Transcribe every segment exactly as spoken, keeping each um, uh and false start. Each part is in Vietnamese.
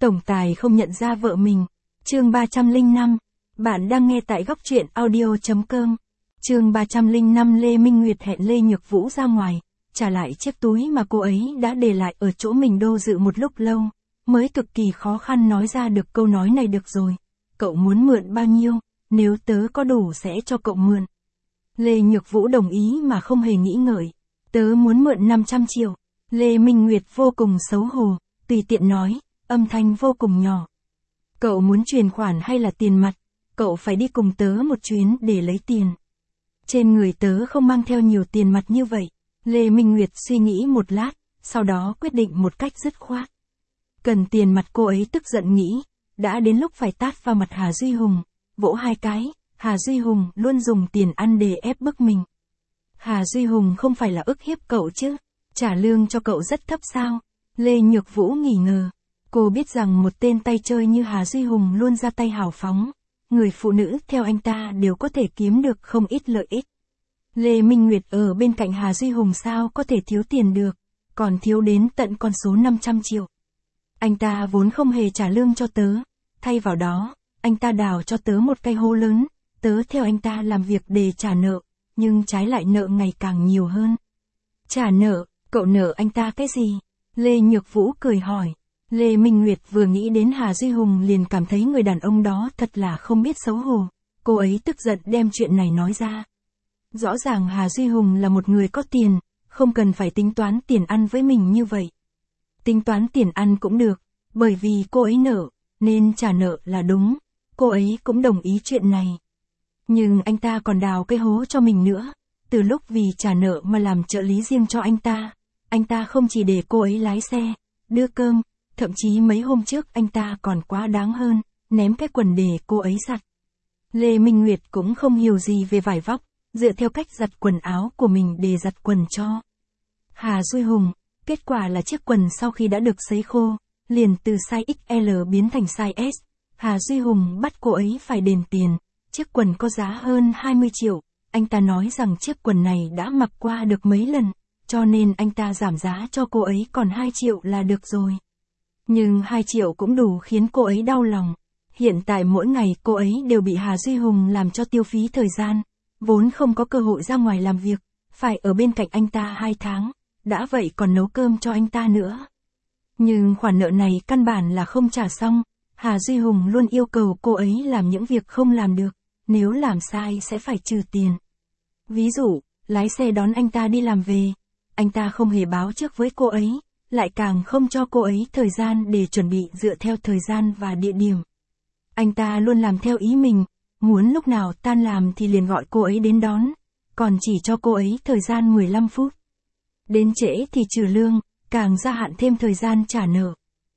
Tổng tài không nhận ra vợ mình. Chương ba trăm lẻ năm. Bạn đang nghe tại góc truyện audio chấm com. Chương ba trăm lẻ năm. Lê Minh Nguyệt hẹn Lê Nhược Vũ ra ngoài, trả lại chiếc túi mà cô ấy đã để lại ở chỗ mình do dự một lúc lâu, mới cực kỳ khó khăn nói ra được câu nói này. Được rồi, cậu muốn mượn bao nhiêu, nếu tớ có đủ sẽ cho cậu mượn. Lê Nhược Vũ đồng ý mà không hề nghĩ ngợi. Tớ muốn mượn năm trăm triệu. Lê Minh Nguyệt vô cùng xấu hổ, tùy tiện nói, âm thanh vô cùng nhỏ. Cậu muốn chuyển khoản hay là tiền mặt? Cậu phải đi cùng tớ một chuyến để lấy tiền. Trên người tớ không mang theo nhiều tiền mặt như vậy. Lê Minh Nguyệt suy nghĩ một lát, sau đó quyết định một cách dứt khoát. Cần tiền mặt. Cô ấy tức giận nghĩ, đã đến lúc phải tát vào mặt Hà Duy Hùng, vỗ hai cái. Hà Duy Hùng luôn dùng tiền ăn để ép bức mình. Hà Duy Hùng không phải là ức hiếp cậu chứ? Trả lương cho cậu rất thấp sao? Lê Nhược Vũ nghi ngờ. Cô biết rằng một tên tay chơi như Hà Duy Hùng luôn ra tay hào phóng. Người phụ nữ theo anh ta đều có thể kiếm được không ít lợi ích. Lê Minh Nguyệt ở bên cạnh Hà Duy Hùng sao có thể thiếu tiền được, còn thiếu đến tận con số năm trăm triệu. Anh ta vốn không hề trả lương cho tớ, thay vào đó, anh ta đào cho tớ một cái hố lớn, tớ theo anh ta làm việc để trả nợ, nhưng trái lại nợ ngày càng nhiều hơn. Trả nợ, cậu nợ anh ta cái gì? Lê Nhược Vũ cười hỏi. Lê Minh Nguyệt vừa nghĩ đến Hà Duy Hùng liền cảm thấy người đàn ông đó thật là không biết xấu hổ. Cô ấy tức giận đem chuyện này nói ra. Rõ ràng Hà Duy Hùng là một người có tiền, không cần phải tính toán tiền ăn với mình như vậy. Tính toán tiền ăn cũng được, bởi vì cô ấy nợ, nên trả nợ là đúng. Cô ấy cũng đồng ý chuyện này. Nhưng anh ta còn đào cái hố cho mình nữa. Từ lúc vì trả nợ mà làm trợ lý riêng cho anh ta. Anh ta không chỉ để cô ấy lái xe, đưa cơm, thậm chí mấy hôm trước anh ta còn quá đáng hơn, ném cái quần để cô ấy giặt. Lê Minh Nguyệt cũng không hiểu gì về vải vóc, dựa theo cách giặt quần áo của mình để giặt quần cho Hà Duy Hùng. Kết quả là chiếc quần sau khi đã được sấy khô, liền từ size ích lờ biến thành size S. Hà Duy Hùng bắt cô ấy phải đền tiền. Chiếc quần có giá hơn hai mươi triệu. Anh ta nói rằng chiếc quần này đã mặc qua được mấy lần, cho nên anh ta giảm giá cho cô ấy còn hai triệu là được rồi. Nhưng hai triệu cũng đủ khiến cô ấy đau lòng. Hiện tại mỗi ngày cô ấy đều bị Hà Duy Hùng làm cho tiêu phí thời gian, vốn không có cơ hội ra ngoài làm việc, phải ở bên cạnh anh ta hai tháng, đã vậy còn nấu cơm cho anh ta nữa. Nhưng khoản nợ này căn bản là không trả xong. Hà Duy Hùng luôn yêu cầu cô ấy làm những việc không làm được, nếu làm sai sẽ phải trừ tiền. Ví dụ, lái xe đón anh ta đi làm về, anh ta không hề báo trước với cô ấy, lại càng không cho cô ấy thời gian để chuẩn bị dựa theo thời gian và địa điểm. Anh ta luôn làm theo ý mình, muốn lúc nào tan làm thì liền gọi cô ấy đến đón, còn chỉ cho cô ấy thời gian mười lăm phút. Đến trễ thì trừ lương, càng gia hạn thêm thời gian trả nợ.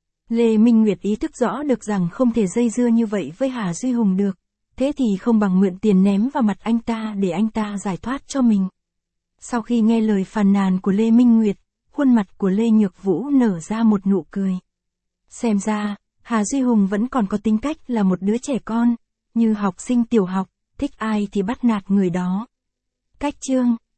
Lê Minh Nguyệt ý thức rõ được rằng không thể dây dưa như vậy với Hà Duy Hùng được, thế thì không bằng mượn tiền ném vào mặt anh ta để anh ta giải thoát cho mình. Sau khi nghe lời phàn nàn của Lê Minh Nguyệt, khuôn mặt của Lê Nhược Vũ nở ra một nụ cười. Xem ra, Hà Duy Hùng vẫn còn có tính cách là một đứa trẻ con, như học sinh tiểu học, thích ai thì bắt nạt người đó. Cách chương